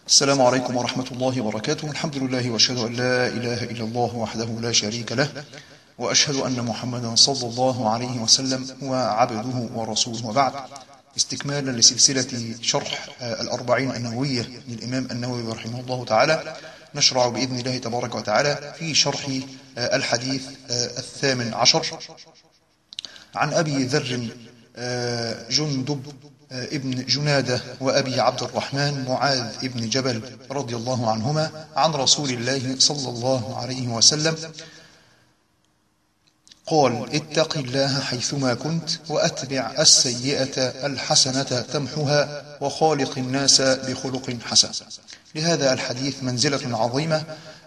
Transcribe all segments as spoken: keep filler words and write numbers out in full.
السلام عليكم ورحمة الله وبركاته. الحمد لله وأشهد أن لا إله إلا الله وحده لا شريك له، وأشهد أن محمدا صلى الله عليه وسلم هو عبده ورسوله، وبعد. استكمالا لسلسلة شرح الأربعين النووية للإمام النووي رحمه الله تعالى، نشرع بإذن الله تبارك وتعالى في شرح الحديث الثامن عشر عن أبي ذر جندب ابن جنادة وأبي عبد الرحمن معاذ ابن جبل رضي الله عنهما عن رسول الله صلى الله عليه وسلم قال: اتق الله حيثما كنت، وأتبع السيئة الحسنة تمحها، وخالق الناس بخلق حسن. لهذا الحديث منزلة عظيمة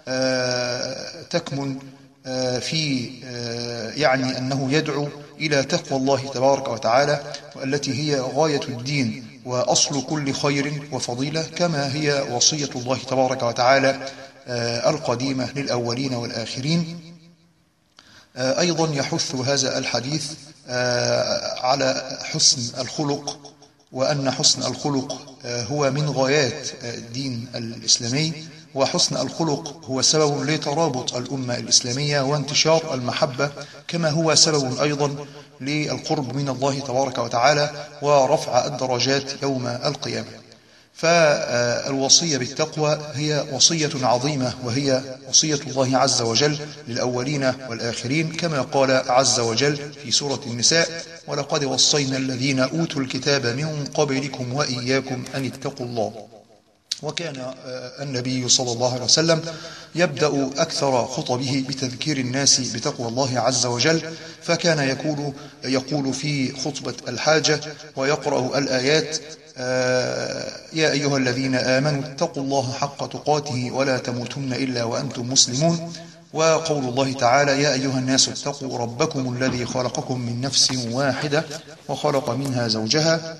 تكمن في يعني أنه يدعو إلى تقوى الله تبارك وتعالى، والتي هي غاية الدين وأصل كل خير وفضيلة، كما هي وصية الله تبارك وتعالى القديمة للأولين والآخرين. أيضا يحث هذا الحديث على حسن الخلق، وأن حسن الخلق هو من غايات الدين الإسلامي، وحسن الخلق هو سبب لترابط الأمة الإسلامية وانتشار المحبة، كما هو سبب أيضا للقرب من الله تبارك وتعالى ورفع الدرجات يوم القيامة. فالوصية بالتقوى هي وصية عظيمة، وهي وصية الله عز وجل للأولين والآخرين، كما قال عز وجل في سورة النساء: ولقد وصينا الذين أوتوا الكتاب من قبلكم وإياكم أن اتقوا الله. وكان النبي صلى الله عليه وسلم يبدأ أكثر خطبه بتذكير الناس بتقوى الله عز وجل، فكان يقول, يقول في خطبة الحاجة ويقرأ الآيات: يا أيها الذين آمنوا اتقوا الله حق تقاته ولا تموتن إلا وأنتم مسلمون. وقول الله تعالى: يا أيها الناس اتقوا ربكم الذي خلقكم من نفس واحدة وخلق منها زوجها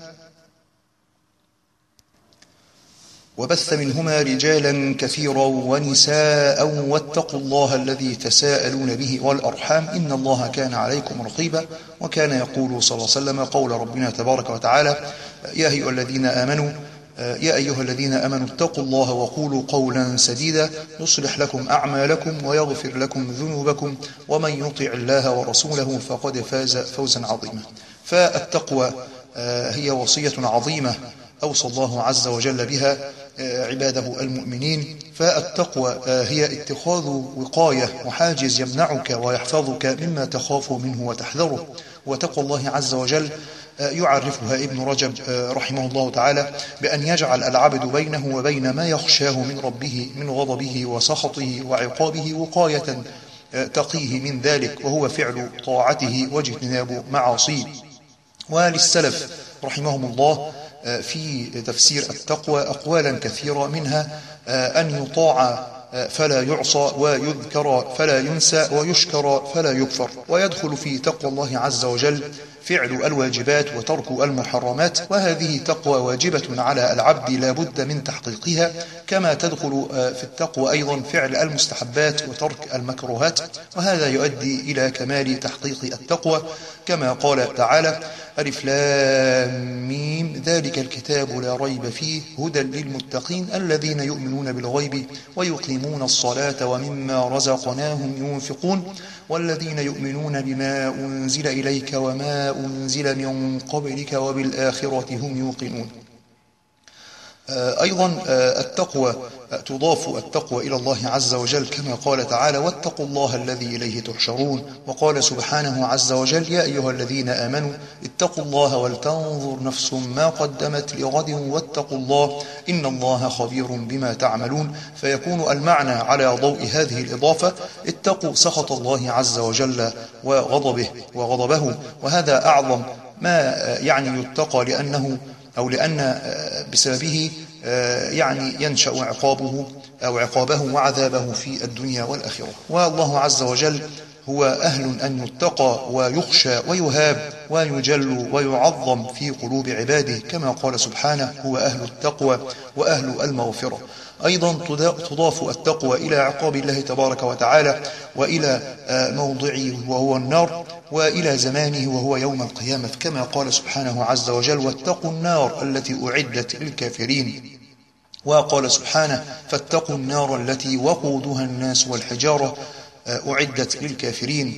وبث منهما رجالا كثيرا ونساء واتقوا الله الذي تساءلون به والأرحام إن الله كان عليكم رقيبا. وكان يقول صلى الله عليه وسلم قول ربنا تبارك وتعالى: يا أيها الذين آمنوا يا أيها الذين آمنوا اتقوا الله وقولوا قولا سديدا يصلح لكم أعمالكم ويغفر لكم ذنوبكم ومن يطع الله ورسوله فقد فاز فوزا عظيما. فالتقوى هي وصية عظيمة أوصى الله عز وجل بها عباده المؤمنين. فالتقوى هي اتخاذ وقاية وحاجز يمنعك ويحفظك مما تخاف منه وتحذره. وتقوى الله عز وجل يعرفها ابن رجب رحمه الله تعالى بأن يجعل العبد بينه وبين ما يخشاه من ربه من غضبه وسخطه وعقابه وقاية تقيه من ذلك، وهو فعل طاعته واجتناب معاصيه. وللسلف رحمهم الله في تفسير التقوى أقوالا كثيرة، منها أن يطاع فلا يعصى، ويذكر فلا ينسى، ويشكر فلا يكفر. ويدخل في تقوى الله عز وجل فعل الواجبات وترك المحرمات، وهذه تقوى واجبة على العبد لا بد من تحقيقها، كما تدخل في التقوى أيضا فعل المستحبات وترك المكروهات، وهذا يؤدي إلى كمال تحقيق التقوى، كما قال تعالى: ألف لام ميم ذلك الكتاب لا ريب فيه هدى للمتقين الذين يؤمنون بالغيب ويقيمون الصلاة ومما رزقناهم ينفقون والذين يؤمنون بما أنزل إليك وما أنزل من قبلك وبالآخرة هم يوقنون. أيضا التقوى تضاف التقوى إلى الله عز وجل، كما قال تعالى: واتقوا الله الذي إليه تحشرون. وقال سبحانه عز وجل: يا أيها الذين آمنوا اتقوا الله ولتنظر نفس ما قدمت لغد واتقوا الله إن الله خبير بما تعملون. فيكون المعنى على ضوء هذه الإضافة: اتقوا سخط الله عز وجل وغضبه وغضبه، وهذا أعظم ما يعني يتقى، لأنه أو لأن بسببه يعني ينشأ عقابه أو عقابه وعذابه في الدنيا والآخرة. والله عز وجل هو أهل أن يتقى ويخشى ويهاب ويجل ويعظم في قلوب عباده، كما قال سبحانه: هو أهل التقوى وأهل المغفرة. أيضا تضاف التقوى إلى عقاب الله تبارك وتعالى، وإلى موضعه وهو النار، وإلى زمانه وهو يوم القيامة، كما قال سبحانه عز وجل: واتقوا النار التي أعدت للكافرين. وقال سبحانه فاتقوا النار التي وقودها الناس والحجارة أعدت للكافرين.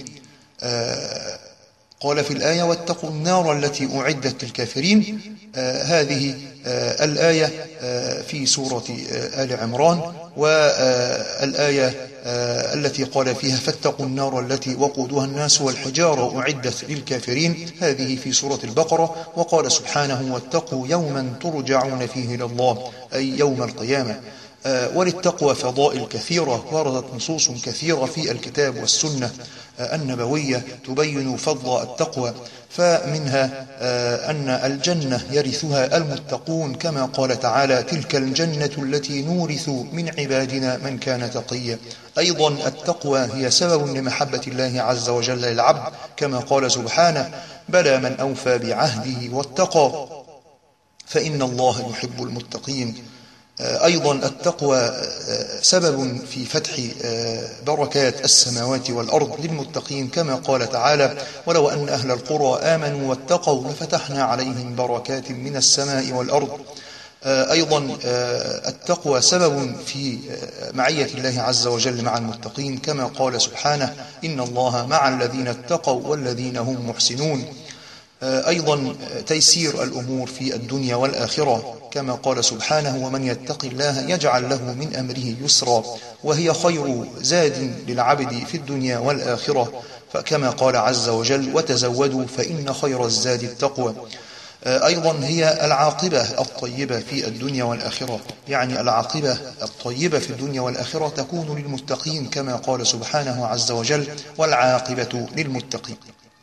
قال في الآية واتقوا النار التي أعدت للكافرين. هذه الآية في سورة آل عمران، والآية التي قال فيها فاتقوا النار التي وقودها الناس والحجارة أعدت للكافرين هذه في سورة البقرة. وقال سبحانه واتقوا يوما ترجعون فيه إلى الله، أي يوم القيامة. وللتقوى فضائل كثيرة، وردت نصوص كثيرة في الكتاب والسنة النبوية تبين فضل التقوى، فمنها أن الجنة يرثها المتقون كما قال تعالى تلك الجنة التي نورث من عبادنا من كان تقيا. أيضا التقوى هي سبب لمحبة الله عز وجل للعبد كما قال سبحانه بلى من أوفى بعهده واتقى فإن الله يحب المتقين. أيضا التقوى سبب في فتح بركات السماوات والأرض للمتقين كما قال تعالى ولو أن أهل القرى آمنوا واتقوا لفتحنا عليهم بركات من السماء والأرض. أيضا التقوى سبب في معية الله عز وجل مع المتقين كما قال سبحانه إن الله مع الذين اتقوا والذين هم محسنون. أيضا تيسير الأمور في الدنيا والآخرة كما قال سبحانه ومن يتق الله يجعل له من أمره يسرا، وهي خير زاد للعبد في الدنيا والآخرة فكما قال عز وجل وتزودوا فإن خير الزاد التقوى. أيضا هي العاقبة الطيبة في الدنيا والآخرة، يعني العاقبة الطيبة في الدنيا والآخرة تكون للمتقين كما قال سبحانه عز وجل والعاقبة للمتقين.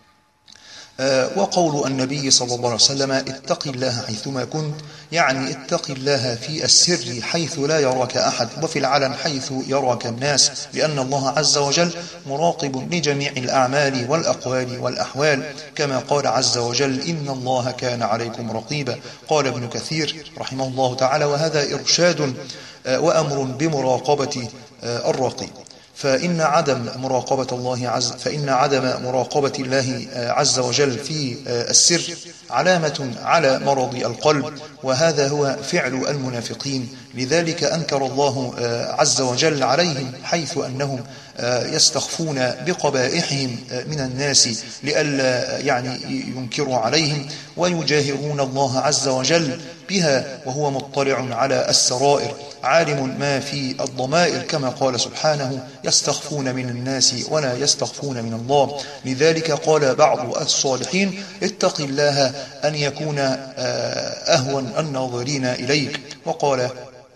وقول النبي صلى الله عليه وسلم اتق الله حيثما كنت، يعني اتق الله في السر حيث لا يراك أحد وفي العلن حيث يراك الناس، لأن الله عز وجل مراقب لجميع الأعمال والأقوال والأحوال كما قال عز وجل إن الله كان عليكم رقيبا. قال ابن كثير رحمه الله تعالى وهذا إرشاد وأمر بمراقبة الرقيب، فإن عدم مراقبة الله عز فإن عدم مراقبة الله عز وجل في السر علامة على مرض القلب، وهذا هو فعل المنافقين. لذلك أنكر الله عز وجل عليهم حيث أنهم يستخفون بقبائحهم من الناس لئلا يعني ينكروا عليهم ويجاهرون الله عز وجل بها وهو مطلع على السرائر عالم ما في الضمائر كما قال سبحانه يستخفون من الناس ولا يستخفون من الله. لذلك قال بعض الصالحين اتق الله أن يكون أهون الناظرين إليك. وقال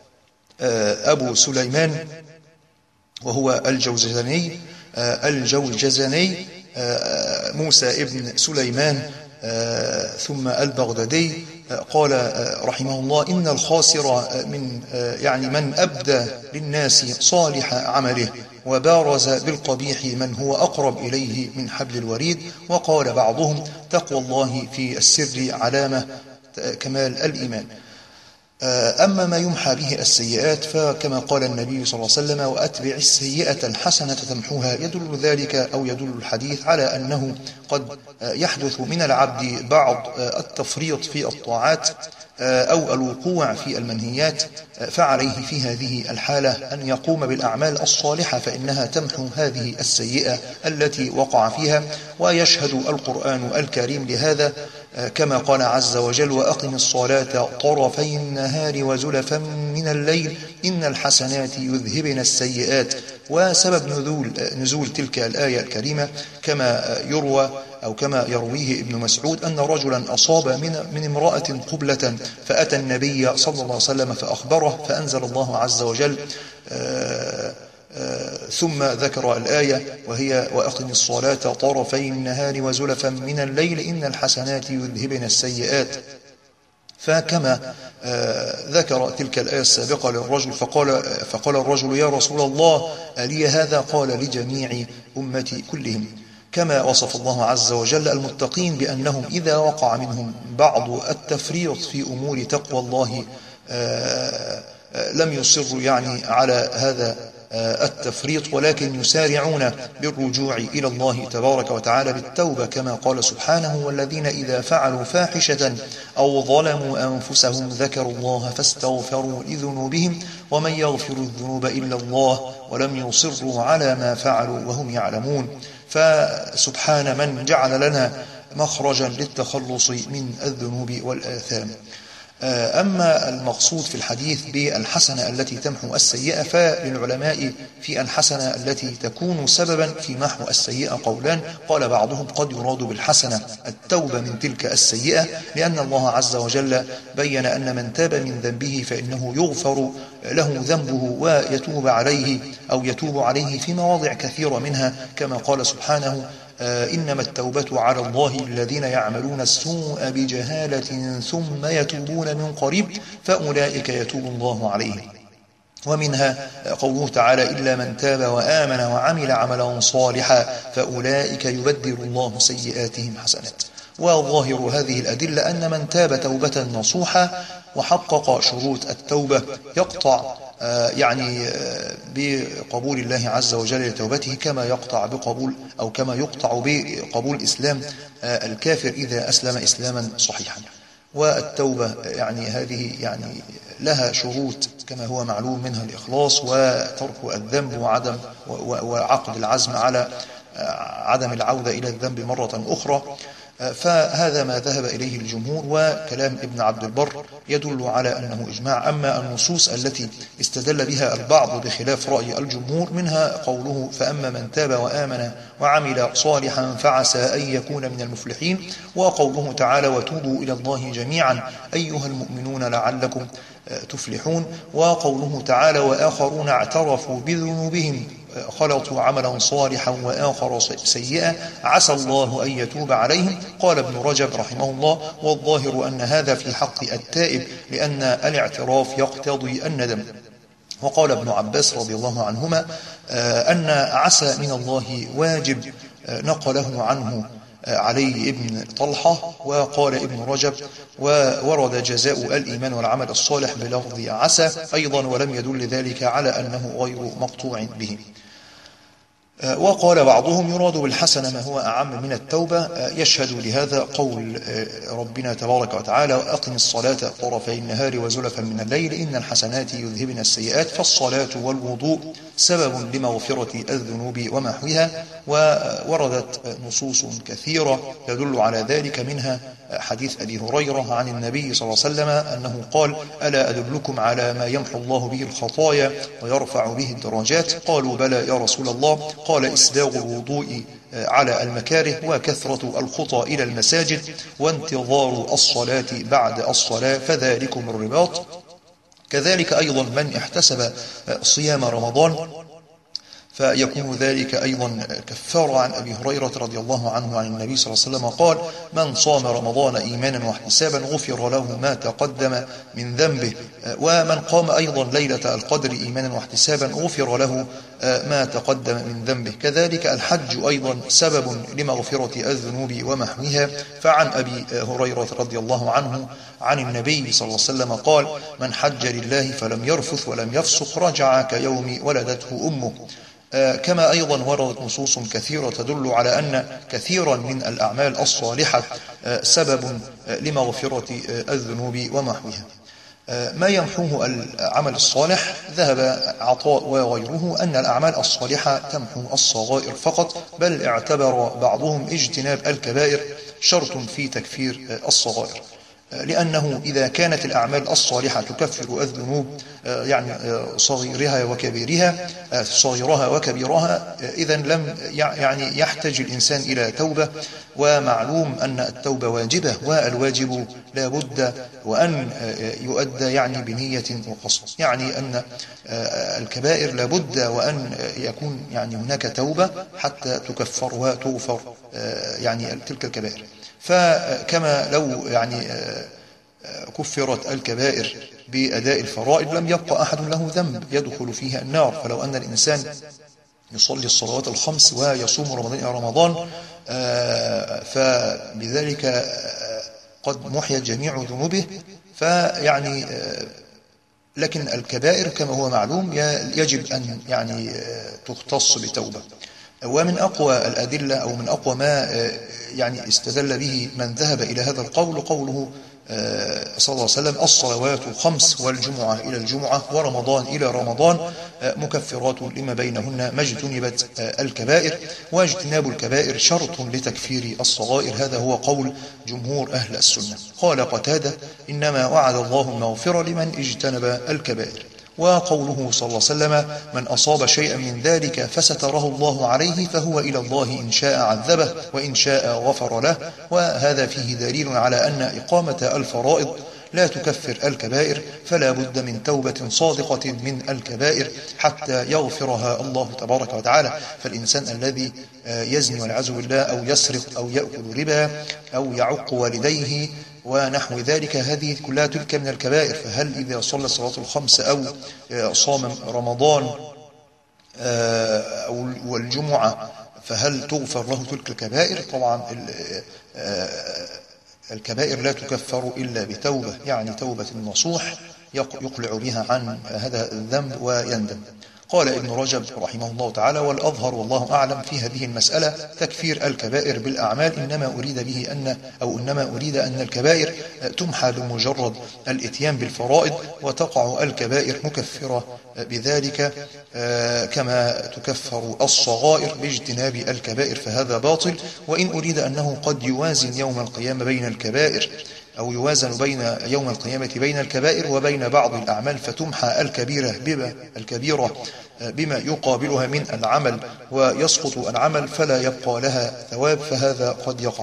أبو سليمان وهو الجوزجاني الجوزجاني موسى ابن سليمان ثم البغدادي قال رحمه الله إن الخاسر من يعني من أبدى للناس صالح عمله وبارز بالقبيح من هو أقرب إليه من حبل الوريد. وقال بعضهم تقوى الله في السر علامة كمال الإيمان. أما ما يمحى به السيئات فكما قال النبي صلى الله عليه وسلم وأتبع السيئة الحسنة تمحوها، يدل ذلك أو يدل الحديث على أنه قد يحدث من العبد بعض التفريط في الطاعات أو الوقوع في المنهيات، فعليه في هذه الحالة أن يقوم بالأعمال الصالحة فإنها تمحو هذه السيئة التي وقع فيها. ويشهد القرآن الكريم لهذا كما قال عز وجل وأقم الصلاة طرفي النهار وزلفا من الليل إن الحسنات يذهبن السيئات. وسبب نزول, نزول تلك الآية الكريمة كما يروى أو كما يرويه ابن مسعود أن رجلا أصاب من, من امرأة قبلة فأتى النبي صلى الله عليه وسلم فأخبره فأنزل الله عز وجل آآ آآ ثم ذكر الآية وهي وأقم الصلاة طرفي النهار وزلفا من الليل إن الحسنات يذهبن السيئات. فكما ذكر تلك الآية السابقة للرجل فقال, فقال الرجل يا رسول الله ألي هذا؟ قال لجميع أمتي كلهم. كما وصف الله عز وجل المتقين بأنهم إذا وقع منهم بعض التفريط في أمور تقوى الله لم يصروا يعني على هذا التفريط، ولكن يسارعون بالرجوع إلى الله تبارك وتعالى بالتوبة، كما قال سبحانه: والذين إذا فعلوا فاحشة أو ظلموا أنفسهم ذكروا الله فاستغفروا لذنوبهم ومن يغفر الذنوب إلا الله ولم يصروا على ما فعلوا وهم يعلمون. فسبحان من جعل لنا مخرجا للتخلص من الذنوب والآثام. أما المقصود في الحديث بالحسنة التي تمحو السيئة، فللعلماء في الحسنة التي تكون سببا في محو السيئة قولان. قال بعضهم: قد يراد بالحسنة التوبة من تلك السيئة، لأن الله عز وجل بين أن من تاب من ذنبه فإنه يغفر له ذنبه ويتوب عليه أو يتوب عليه في مواضع كثيرة منها، كما قال سبحانه: إنما التوبة على الله الذين يعملون السوء بجهالة ثم يتوبون من قريب فأولئك يتوب الله عليهم. ومنها قوله تعالى: إلا من تاب وآمن وعمل عملا صالحا فأولئك يبدل الله سيئاتهم حسنات. وظاهر هذه الأدلة أن من تاب توبة نصوحة وحقق شروط التوبة يقطع يعني بقبول الله عز وجل لتوبته، كما يقطع بقبول أو كما يقطع بقبول إسلام الكافر إذا أسلم إسلاما صحيحا. والتوبة يعني هذه يعني لها شروط كما هو معلوم، منها الإخلاص وترك الذنب وعدم وعقد العزم على عدم العودة إلى الذنب مرة أخرى. فهذا ما ذهب إليه الجمهور، وكلام ابن عبد البر يدل على أنه إجماع. أما النصوص التي استدل بها البعض بخلاف رأي الجمهور، منها قوله: فأما من تاب وآمن وعمل صالحا فعسى أن يكون من المفلحين، وقوله تعالى: وتوبوا إلى الله جميعا أيها المؤمنون لعلكم تفلحون، وقوله تعالى: وآخرون اعترفوا بذنوبهم خلطوا عملا صالحا وآخر سيئا عسى الله أن يتوب عليهم. قال ابن رجب رحمه الله: والظاهر أن هذا في حق التائب، لأن الاعتراف يقتضي الندم. وقال ابن عباس رضي الله عنهما أن عسى من الله واجب نقله عنه علي ابن طلحة. وقال ابن رجب: وورد جزاء الإيمان والعمل الصالح بلفظ عسى أيضا، ولم يدل ذلك على أنه غير مقطوع به. وقال بعضهم: يراد بالحسنة ما هو أعم من التوبة. يشهد لهذا قول ربنا تبارك وتعالى: وأقم الصلاة طرفي النهار وزلفا من الليل إن الحسنات يذهبن السيئات. فالصلاة والوضوء سبب لمغفرة الذنوب ومحوها، ووردت نصوص كثيرة تدل على ذلك، منها حديث أبي هريرة عن النبي صلى الله عليه وسلم أنه قال: ألا أدلكم على ما يمحو الله به الخطايا ويرفع به الدرجات؟ قالوا: بلى يا رسول الله. قال: إسباغ الوضوء على المكاره، وكثرة الخطى إلى المساجد، وانتظار الصلاة بعد الصلاة، فذلكم الرباط. كذلك أيضا من احتسب صيام رمضان فيكون ذلك أيضا كفارة. عن أبي هريرة رضي الله عنه عن النبي صلى الله عليه وسلم قال: من صام رمضان إيمانا واحتسابا غفر له ما تقدم من ذنبه. ومن قام أيضا ليلة القدر إيمانا واحتسابا غفر له ما تقدم من ذنبه. كذلك الحج أيضا سبب لمغفرة الذنوب ومحوها. فعن أبي هريرة رضي الله عنه عن النبي صلى الله عليه وسلم قال: من حج لله فلم يرفث ولم يفسق رجع كيوم ولدته أمه. كما أيضا وردت نصوص كثيرة تدل على أن كثيرا من الأعمال الصالحة سبب لمغفرة الذنوب ومحوها. ما يمحوه العمل الصالح، ذهب عطاء وغيره أن الأعمال الصالحة تمحو الصغائر فقط، بل اعتبر بعضهم اجتناب الكبائر شرط في تكفير الصغائر، لأنه إذا كانت الأعمال الصالحة تكفر الذنوب يعني صغيرها وكبيرها صغيرها وكبيرها إذن لم يعني يحتاج الإنسان إلى توبة. ومعلوم أن التوبة واجبة، والواجب لا بد وأن يؤدى يعني بنية وقصد، يعني أن الكبائر لا بد وأن يكون يعني هناك توبة حتى تكفر وتغفر يعني تلك الكبائر. فكما لو يعني كفرت الكبائر بأداء الفرائض لم يبقى أحد له ذنب يدخل فيها النار. فلو أن الإنسان يصلي الصلوات الخمس ويصوم رمضان رمضان فبذلك قد محيت جميع ذنوبه، فيعني لكن الكبائر كما هو معلوم يجب أن يعني تختص بتوبة. ومن أقوى الأدلة أو من أقوى ما يعني استدل به من ذهب إلى هذا القول قوله صلى الله عليه وسلم: الصلوات الخمس والجمعة إلى الجمعة ورمضان إلى رمضان مكفرات لما بينهن ما اجتنبت الكبائر، واجتناب الكبائر شرط لتكفير الصغائر. هذا هو قول جمهور أهل السنة. قال قتادة: إنما وعد الله المغفرة لمن اجتنب الكبائر. وقوله صلى الله عليه وسلم: من أصاب شيئا من ذلك فستره الله عليه فهو إلى الله إن شاء عذبه وإن شاء غفر له. وهذا فيه دليل على أن إقامة الفرائض لا تكفر الكبائر، فلا بد من توبة صادقة من الكبائر حتى يغفرها الله تبارك وتعالى. فالإنسان الذي يزني والعياذ بالله أو يسرق أو يأكل ربا أو يعق والديه ونحو ذلك، هذه كلها تلك من الكبائر. فهل إذا صلى الصلاة الخمس أو صام رمضان أو والجمعة فهل تغفر له تلك الكبائر؟ طبعا الكبائر لا تكفر إلا بتوبة، يعني توبة نصوح يقلع بها عن هذا الذنب ويندم. قال ابن رجب رحمه الله تعالى: والأظهر والله أعلم في هذه المسألة تكفير الكبائر بالأعمال، إنما أريد به أن أو إنما أريد أن الكبائر تمحى بمجرد الإتيان بالفرائض، وتقع الكبائر مكفرة بذلك كما تكفر الصغائر باجتناب الكبائر، فهذا باطل. وإن أريد أنه قد يوازن يوم القيامة بين الكبائر أو يوازن بين يوم القيامة بين الكبائر وبين بعض الأعمال، فتمحى الكبيرة بما, الكبيرة بما يقابلها من العمل ويسقط العمل فلا يبقى لها ثواب، فهذا قد يقع.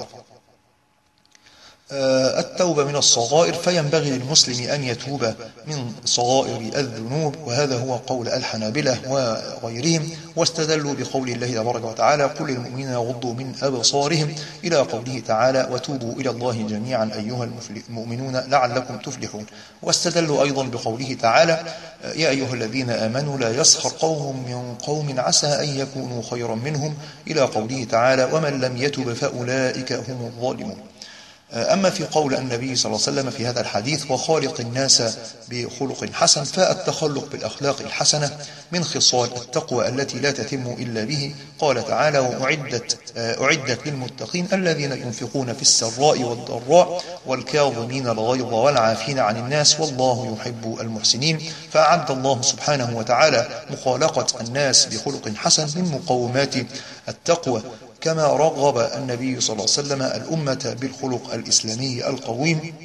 التوبة من الصغائر، فينبغي للمسلم أن يتوب من صغائر الذنوب، وهذا هو قول الحنابلة وغيرهم، واستدلوا بقول الله تبارك وتعالى: قل للمؤمنين يغضوا من أبصارهم، إلى قوله تعالى: وتوبوا إلى الله جميعا أيها المؤمنون لعلكم تفلحون. واستدلوا أيضا بقوله تعالى: يا أيها الذين آمنوا لا يسخر قوم من قوم عسى أن يكونوا خيرا منهم، إلى قوله تعالى: ومن لم يتب فأولئك هم الظالمون. أما في قول النبي صلى الله عليه وسلم في هذا الحديث: وخالق الناس بخلق حسن، فالتخلق بالأخلاق الحسنة من خصال التقوى التي لا تتم إلا به. قال تعالى: وأعدت أعدت للمتقين الذين ينفقون في السراء والضراء والكاظمين الغيظ والعافين عن الناس والله يحب المحسنين. فأعد الله سبحانه وتعالى مخالقة الناس بخلق حسن من مقومات التقوى، كما رغب النبي صلى الله عليه وسلم الأمة بالخلق الإسلامي القويم.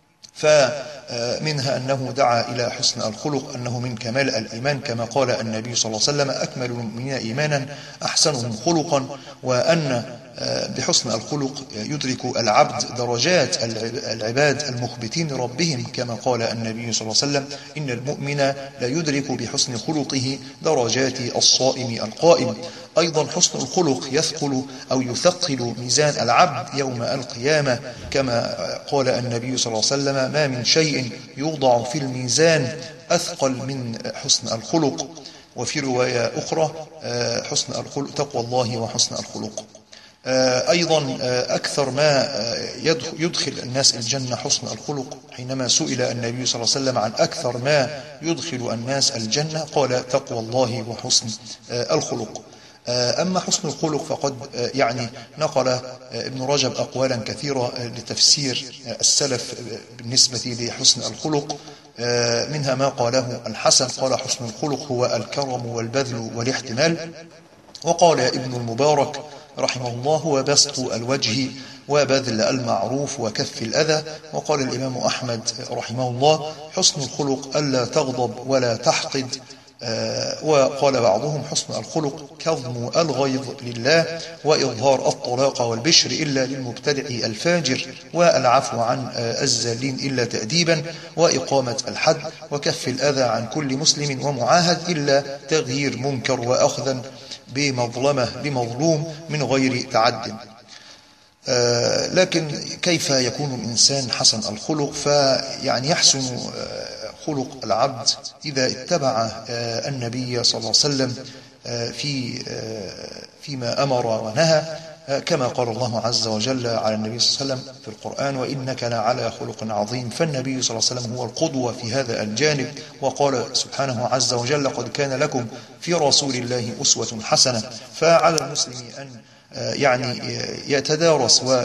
فمنها أنه دعا إلى حسن الخلق أنه من كمال الإيمان، كما قال النبي صلى الله عليه وسلم: أكمل المؤمنين إيمانا أحسنهم خلقا، وأن بحسن الخلق يدرك العبد درجات العباد المخبتين لربهم، كما قال النبي صلى الله عليه وسلم: إن المؤمن لا يدرك بحسن خلقه درجات الصائم القائم. أيضا حسن الخلق يثقل أو يثقل ميزان العبد يوم القيامة، كما قال النبي صلى الله عليه وسلم: ما من شيء يوضع في الميزان أثقل من حسن الخلق. وفي رواية أخرى: حسن الخلق تقوى الله وحسن الخلق. أيضا أكثر ما يدخل الناس الجنة حسن الخلق. حينما سئل النبي صلى الله عليه وسلم عن أكثر ما يدخل الناس الجنة قال: تقوى الله وحسن الخلق. أما حسن الخلق فقد يعني نقل ابن رجب أقوالا كثيرة لتفسير السلف بالنسبة لحسن الخلق، منها ما قاله الحسن قال: حسن الخلق هو الكرم والبذل والاحتمال. وقال ابن المبارك رحمه الله: هو بسط الوجه وبذل المعروف وكف الأذى. وقال الإمام أحمد رحمه الله: حسن الخلق ألا تغضب ولا تحقد. آه وقال بعضهم: حسن الخلق كظم الغيظ لله، وإظهار الطلاق والبشر إلا للمبتدع الفاجر، والعفو عن آه الزالين إلا تأديبا، وإقامة الحد، وكف الأذى عن كل مسلم ومعاهد إلا تغيير منكر، وأخذا بمظلمة لمظلوم من غير تعد. آه لكن كيف يكون الإنسان حسن الخلق؟ فيعني يحسن آه خلق العبد إذا اتبع النبي صلى الله عليه وسلم في فيما أمر ونهى، كما قال الله عز وجل على النبي صلى الله عليه وسلم في القرآن: وإنك لعلى خلق عظيم. فالنبي صلى الله عليه وسلم هو القدوة في هذا الجانب. وقال سبحانه عز وجل: قد كان لكم في رسول الله أسوة حسنة. فعلى المسلم أن يعني يتدارس و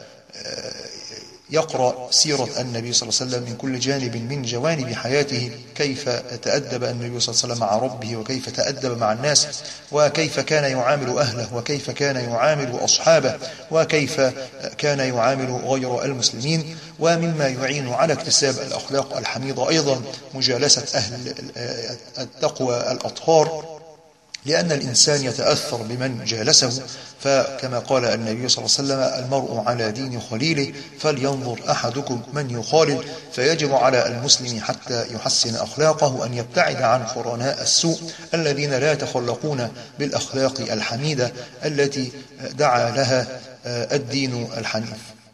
يقرأ سيرة النبي صلى الله عليه وسلم من كل جانب من جوانب حياته، كيف تأدب النبي صلى الله عليه وسلم مع ربه، وكيف تأدب مع الناس، وكيف كان يعامل أهله، وكيف كان يعامل أصحابه، وكيف كان يعامل غير المسلمين. ومما يعين على اكتساب الأخلاق الحميدة أيضا مجالسة أهل التقوى الأطهار، لأن الإنسان يتأثر بمن جالسه. فكما قال النبي صلى الله عليه وسلم: المرء على دين خليله فلينظر أحدكم من يخالل. فيجب على المسلم حتى يحسن أخلاقه أن يبتعد عن قرناء السوء الذين لا يتخلقون بالأخلاق الحميدة التي دعا لها الدين الحنيف.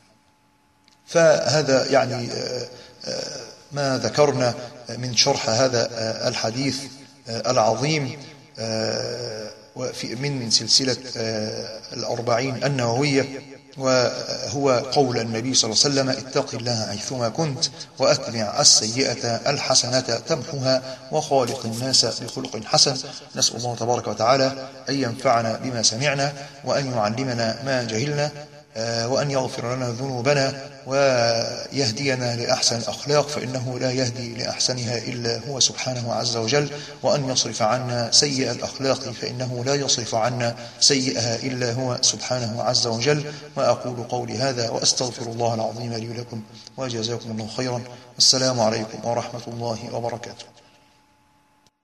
فهذا يعني ما ذكرنا من شرح هذا الحديث العظيم من من سلسلة الأربعين النووية، وهو قول النبي صلى الله عليه وسلم: اتق الله حيثما كنت وأتبع السيئة الحسنة تمحها وخالق الناس بخلق حسن. نسأل الله تبارك وتعالى أن ينفعنا بما سمعنا، وأن يعلمنا ما جهلنا، وأن يغفر لنا ذنوبنا، ويهدينا لأحسن الأخلاق، فإنه لا يهدي لأحسنها إلا هو سبحانه عز وجل، وأن يصرف عنا سيئ الأخلاق، فإنه لا يصرف عنا سيئها إلا هو سبحانه عز وجل. وأقول قولي هذا وأستغفر الله العظيم لي ولكم، وجزاكم الله خيرا. السلام عليكم ورحمة الله وبركاته.